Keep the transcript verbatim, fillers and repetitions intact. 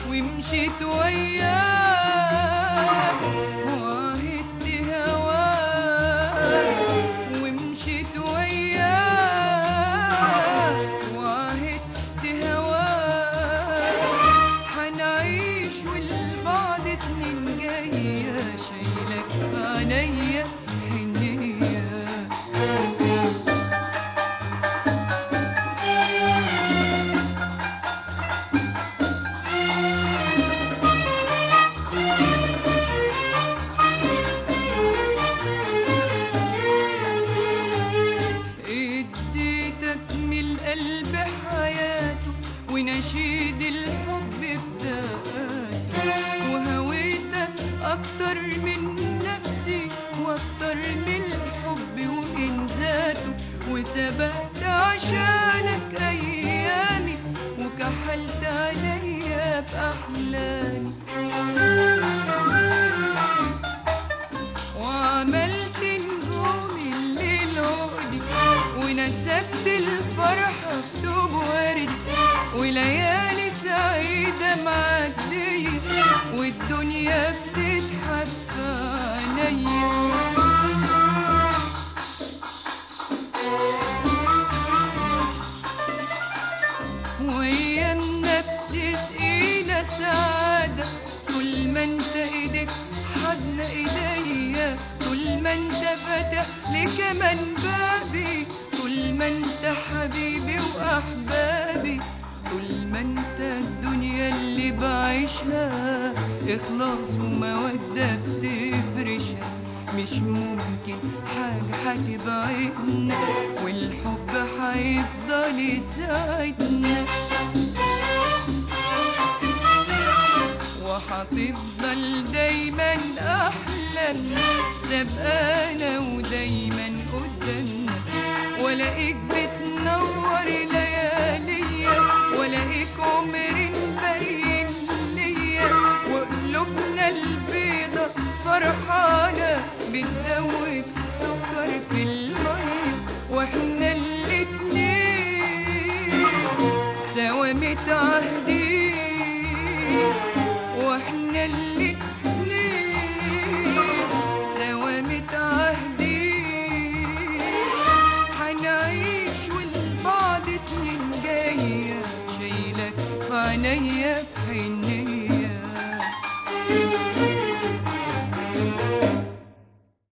ومشيت وياك وعهدت هواك، ومشيت وياك وعهدت هواك. حنعيش والبعد سنين جاية شايلك بعينيا حنية. قلب حياته ونشيد الحب بداته، وهويتك أكتر من نفسي وأكتر من الحب وإن ذاته، وسبقت عشانك أيامي وكحلت عليا بأحلامي، وعملت نجوم الليل عقدي ونسبت الفرحة في توب وردي، وليالي سعيدة معدية والدنيا بتضحك في عينيا. وأيامنا بتسقينا سعادة طول ما انت ايدك حضن ايديا، طول ما انت فاتح لي كمان بابي، طول ما انت حبيبي واحبابي، طول ما انت الدنيا اللي بعيشها اخلاص ومودة بتفرشها. مش ممكن حاجة هتبعدنا والحب هيفضل يساعدنا، وهتفضل دايما احلامنا سابقانا ودايما قدامنا. ولاقيك بتنور لياليا، ولاقيك عمر باين ليا، وقلوبنا البيضة فرحانة بتدوب سكر في المية، واحنا الاتنين سوا متعهدين، واحنا الاتنين سوا متعهدين. حنعيش والبعد سنين جاية شايلك في عينيا